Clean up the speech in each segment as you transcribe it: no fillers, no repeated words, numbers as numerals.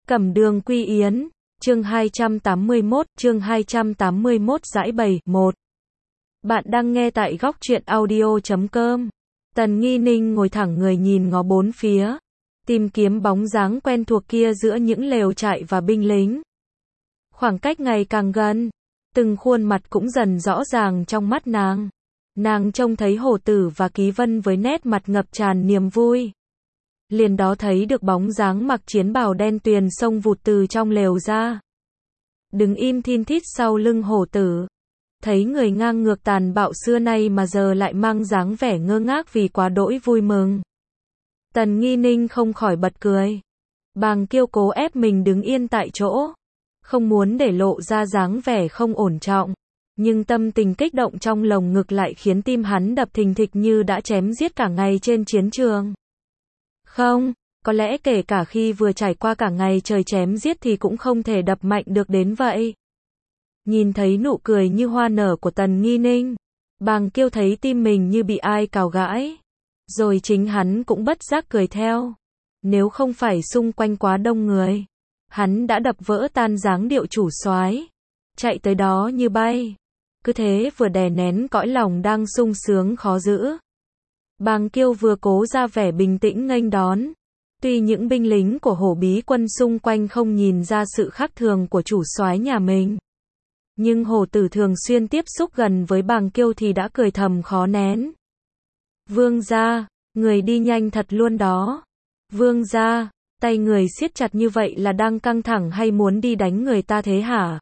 Cẩm Đường Quy Yến, chương 281, giải bày, 1. Bạn đang nghe tại góc truyện audio.com. Tần Nghi Ninh ngồi thẳng người nhìn ngó bốn phía, tìm kiếm bóng dáng quen thuộc kia giữa những lều trại và binh lính. Khoảng cách ngày càng gần, từng khuôn mặt cũng dần rõ ràng trong mắt nàng. Nàng trông thấy Hổ Tử và Ký Vân với nét mặt ngập tràn niềm vui. Liền đó thấy được bóng dáng mặc chiến bào đen tuyền xông vụt từ trong lều ra. Đứng im thin thít sau lưng Hổ Tử. Thấy người ngang ngược tàn bạo xưa nay mà giờ lại mang dáng vẻ ngơ ngác vì quá đỗi vui mừng. Tần Nghi Ninh không khỏi bật cười. Bàng Kiêu cố ép mình đứng yên tại chỗ, không muốn để lộ ra dáng vẻ không ổn trọng. Nhưng tâm tình kích động trong lồng ngực lại khiến tim hắn đập thình thịch như đã chém giết cả ngày trên chiến trường. Không, có lẽ kể cả khi vừa trải qua cả ngày trời chém giết thì cũng không thể đập mạnh được đến vậy. Nhìn thấy nụ cười như hoa nở của Tần Nghi Ninh, Bàng Kiêu thấy tim mình như bị ai cào gãi. Rồi chính hắn cũng bất giác cười theo. Nếu không phải xung quanh quá đông người, hắn đã đập vỡ tan dáng điệu chủ soái, chạy tới đó như bay. Cứ thế vừa đè nén cõi lòng đang sung sướng khó giữ. Bàng Kiêu vừa cố ra vẻ bình tĩnh nghênh đón. Tuy những binh lính của Hổ Bí quân xung quanh không nhìn ra sự khác thường của chủ soái nhà mình, nhưng Hổ Tử thường xuyên tiếp xúc gần với Bàng Kiêu thì đã cười thầm khó nén. Vương gia, người đi nhanh thật luôn đó. Vương gia, tay người siết chặt như vậy là đang căng thẳng hay muốn đi đánh người ta thế hả?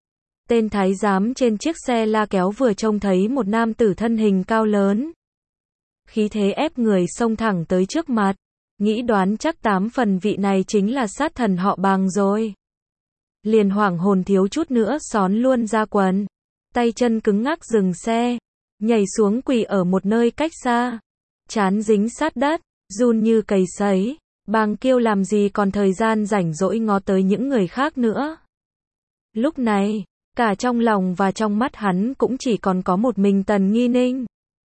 Tên thái giám trên chiếc xe la kéo vừa trông thấy một nam tử thân hình cao lớn, khí thế ép người xông thẳng tới trước mặt, nghĩ đoán chắc 8 phần vị này chính là sát thần họ Bàng rồi. Liền hoảng hồn thiếu chút nữa xón luôn ra quần, tay chân cứng ngắc dừng xe, nhảy xuống quỳ ở một nơi cách xa, trán dính sát đất, run như cầy sấy. Bàng Kiêu làm gì còn thời gian rảnh rỗi ngó tới những người khác nữa. Lúc này, cả trong lòng và trong mắt hắn cũng chỉ còn có một mình Tần Nghi Ninh.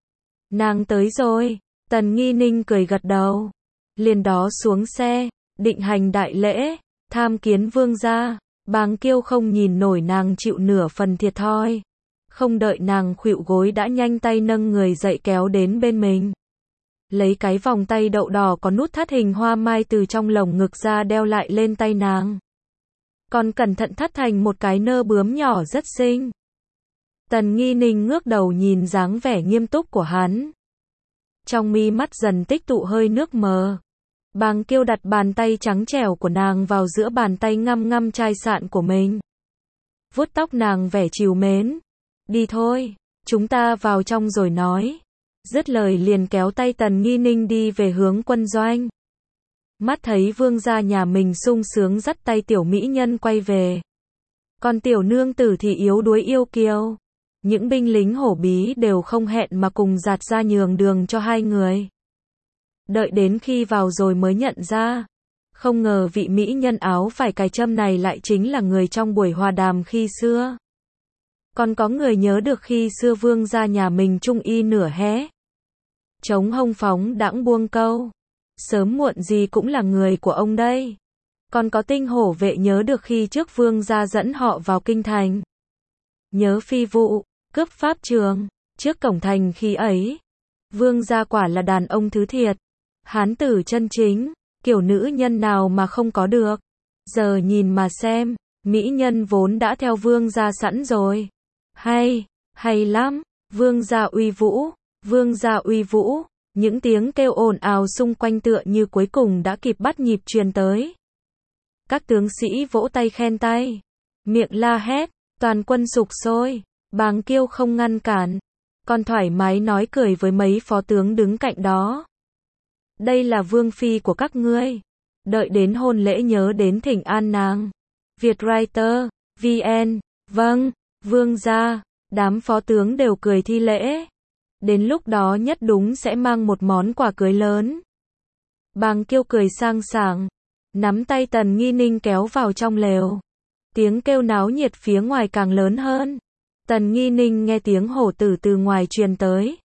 Nàng tới rồi. Tần Nghi Ninh cười gật đầu, liền đó xuống xe, định hành đại lễ, tham kiến vương gia. Bàng Kiêu không nhìn nổi nàng chịu nửa phần thiệt thòi, không đợi nàng khuỵu gối đã nhanh tay nâng người dậy kéo đến bên mình, lấy cái vòng tay đậu đỏ có nút thắt hình hoa mai từ trong lồng ngực ra đeo lại lên tay nàng, còn cẩn thận thắt thành một cái nơ bướm nhỏ rất xinh. Tần Nghi Ninh ngước đầu nhìn dáng vẻ nghiêm túc của hắn, trong mi mắt dần tích tụ hơi nước mờ. Bàng Kiêu đặt bàn tay trắng trẻo của nàng vào giữa bàn tay ngăm ngăm chai sạn của mình, vuốt tóc nàng vẻ trìu mến. Đi thôi, chúng ta vào trong rồi nói. Dứt lời liền kéo tay Tần Nghi Ninh đi về hướng quân doanh. Mắt thấy vương gia nhà mình sung sướng dắt tay tiểu mỹ nhân quay về, còn tiểu nương tử thì yếu đuối yêu kiều. Những binh lính Hổ Bí đều không hẹn mà cùng giạt ra nhường đường cho hai người. Đợi đến khi vào rồi mới nhận ra, không ngờ vị mỹ nhân áo phải cài trâm này lại chính là người trong buổi hòa đàm khi xưa. Còn có người nhớ được khi xưa vương gia nhà mình trung y nửa hé, chống hông phóng đãng buông câu, sớm muộn gì cũng là người của ông đây. Còn có Tinh Hổ vệ nhớ được khi trước vương gia dẫn họ vào kinh thành, nhớ phi vụ, cướp pháp trường, trước cổng thành khi ấy. Vương gia quả là đàn ông thứ thiệt, hán tử chân chính, kiểu nữ nhân nào mà không có được. Giờ nhìn mà xem, mỹ nhân vốn đã theo vương gia sẵn rồi. Hay lắm, vương gia uy vũ, vương gia uy vũ. Những tiếng kêu ồn ào xung quanh tựa như cuối cùng đã kịp bắt nhịp truyền tới. Các tướng sĩ vỗ tay khen tay, miệng la hét, toàn quân sục sôi. Bàng Kiêu không ngăn cản, còn thoải mái nói cười với mấy phó tướng đứng cạnh đó. Đây là vương phi của các ngươi, đợi đến hôn lễ nhớ đến thỉnh an nàng. Vietwriter, VN, vâng, vương gia. Đám phó tướng đều cười thi lễ. Đến lúc đó nhất đúng sẽ mang một món quà cưới lớn. Bàng Kiêu cười sang sảng, nắm tay Tần Nghi Ninh kéo vào trong lều. Tiếng kêu náo nhiệt phía ngoài càng lớn hơn. Tần Nghi Ninh nghe tiếng Hổ Tử từ ngoài truyền tới.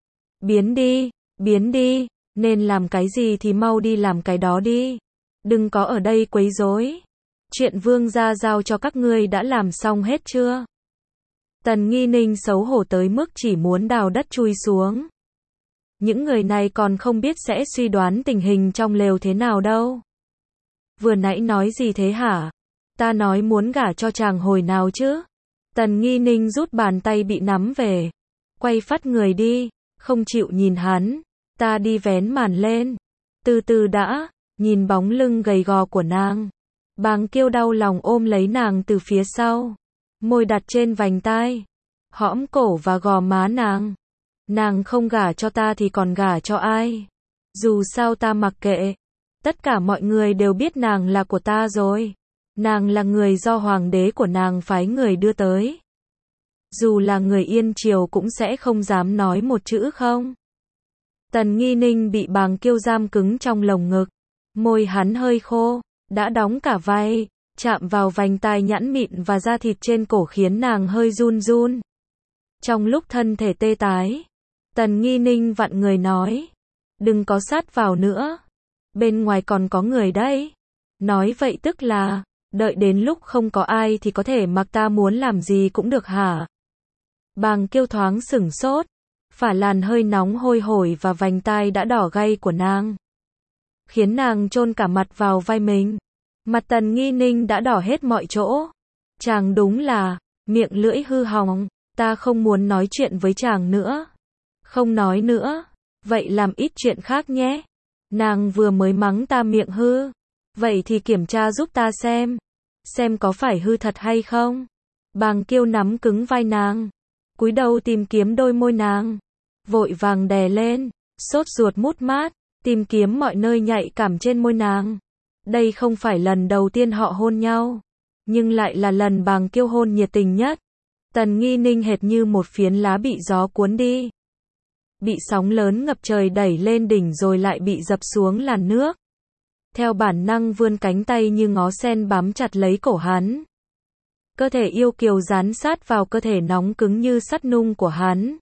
Biến đi, nên làm cái gì thì mau đi làm cái đó đi. Đừng có ở đây quấy rối. Chuyện vương gia giao cho các ngươi đã làm xong hết chưa? Tần Nghi Ninh xấu hổ tới mức chỉ muốn đào đất chui xuống. Những người này còn không biết sẽ suy đoán tình hình trong lều thế nào đâu. Vừa nãy nói gì thế hả? Ta nói muốn gả cho chàng hồi nào chứ? Tần Nghi Ninh rút bàn tay bị nắm về. Quay phát người đi, không chịu nhìn hắn. Ta đi vén màn lên. Từ từ đã, nhìn bóng lưng gầy gò của nàng. Bàng Kiêu đau lòng ôm lấy nàng từ phía sau. Môi đặt trên vành tai. Hõm cổ và gò má nàng. Nàng không gả cho ta thì còn gả cho ai? Dù sao ta mặc kệ. Tất cả mọi người đều biết nàng là của ta rồi. Nàng là người do hoàng đế của nàng phái người đưa tới. Dù là người Yên Triều cũng sẽ không dám nói một chữ không. Tần Nghi Ninh bị Bàng Kiêu giam cứng trong lồng ngực. Môi hắn hơi khô, đã đóng cả vai, chạm vào vành tai nhẵn mịn và da thịt trên cổ khiến nàng hơi run run. Trong lúc thân thể tê tái, Tần Nghi Ninh vặn người nói, đừng có sát vào nữa, bên ngoài còn có người đấy. Nói vậy tức là, đợi đến lúc không có ai thì có thể mặc ta muốn làm gì cũng được hả? Bàng Kiêu thoáng sửng sốt, phả làn hơi nóng hôi hổi và vành tai đã đỏ gay của nàng, khiến nàng chôn cả mặt vào vai mình. Mặt Tần Nghi Ninh đã đỏ hết mọi chỗ. Chàng đúng là, miệng lưỡi hư hỏng, ta không muốn nói chuyện với chàng nữa. Không nói nữa, vậy làm ít chuyện khác nhé. Nàng vừa mới mắng ta miệng hư, vậy thì kiểm tra giúp ta xem có phải hư thật hay không. Bàng Kiêu nắm cứng vai nàng, cúi đầu tìm kiếm đôi môi nàng, vội vàng đè lên, sốt ruột mút mát, tìm kiếm mọi nơi nhạy cảm trên môi nàng. Đây không phải lần đầu tiên họ hôn nhau, nhưng lại là lần Bàng Kiêu hôn nhiệt tình nhất. Tần Nghi Ninh hệt như một phiến lá bị gió cuốn đi, bị sóng lớn ngập trời đẩy lên đỉnh rồi lại bị dập xuống làn nước. Theo bản năng vươn cánh tay như ngó sen bám chặt lấy cổ hắn. Cơ thể yêu kiều dán sát vào cơ thể nóng cứng như sắt nung của hắn.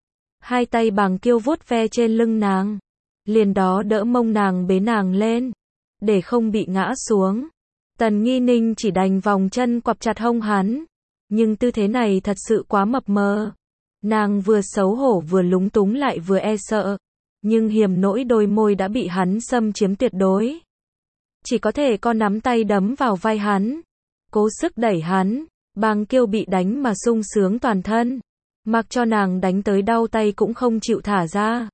Hai tay Bàng Kiêu vuốt ve trên lưng nàng, liền đó đỡ mông nàng bế nàng lên, để không bị ngã xuống. Tần Nghi Ninh chỉ đành vòng chân quặp chặt hông hắn, nhưng tư thế này thật sự quá mập mờ. Nàng vừa xấu hổ vừa lúng túng lại vừa e sợ, nhưng hiểm nỗi đôi môi đã bị hắn xâm chiếm tuyệt đối. Chỉ có thể co nắm tay đấm vào vai hắn, cố sức đẩy hắn. Bàng Kiêu bị đánh mà sung sướng toàn thân, mặc cho nàng đánh tới đau tay cũng không chịu thả ra.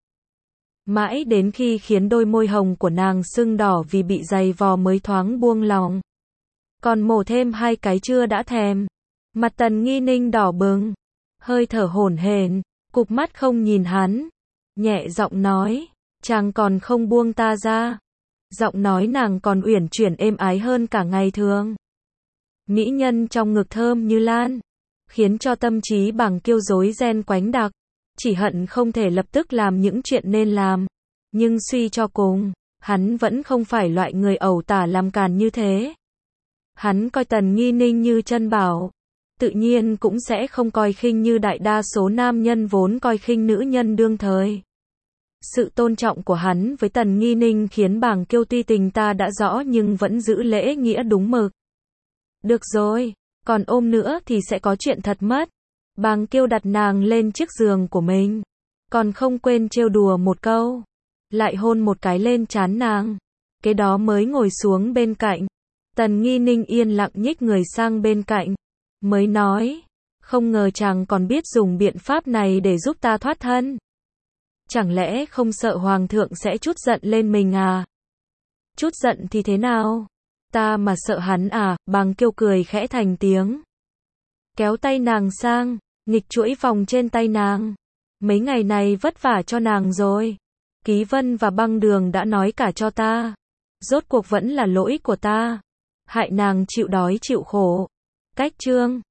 Mãi đến khi khiến đôi môi hồng của nàng sưng đỏ vì bị giày vò mới thoáng buông lòng. Còn mổ thêm 2 cái chưa đã thèm. Mặt Tần Nghi Ninh đỏ bừng, hơi thở hổn hển, cụp mắt không nhìn hắn, nhẹ giọng nói, chàng còn không buông ta ra. Giọng nói nàng còn uyển chuyển êm ái hơn cả ngày thường. Mỹ nhân trong ngực thơm như lan, khiến cho tâm trí Bàng Kiêu rối ren quánh đặc, chỉ hận không thể lập tức làm những chuyện nên làm. Nhưng suy cho cùng, hắn vẫn không phải loại người ẩu tả làm càn như thế. Hắn coi Tần Nghi Ninh như chân bảo, tự nhiên cũng sẽ không coi khinh như đại đa số nam nhân vốn coi khinh nữ nhân đương thời. Sự tôn trọng của hắn với Tần Nghi Ninh khiến Bàng Kiêu tuy tình ta đã rõ nhưng vẫn giữ lễ nghĩa đúng mực. Được rồi, còn ôm nữa thì sẽ có chuyện thật mất. Bàng Kiêu đặt nàng lên chiếc giường của mình, còn không quên trêu đùa một câu, lại hôn một cái lên trán nàng. Cái đó mới ngồi xuống bên cạnh. Tần Nghi Ninh yên lặng nhích người sang bên cạnh, mới nói, không ngờ chàng còn biết dùng biện pháp này để giúp ta thoát thân. Chẳng lẽ không sợ hoàng thượng sẽ trút giận lên mình à? Trút giận thì thế nào? Ta mà sợ hắn à? Bàng Kiêu cười khẽ thành tiếng, kéo tay nàng sang, nghịch chuỗi vòng trên tay nàng. Mấy ngày này vất vả cho nàng rồi. Ký Vân và Băng Đường đã nói cả cho ta. Rốt cuộc vẫn là lỗi của ta, hại nàng chịu đói chịu khổ. Cách chương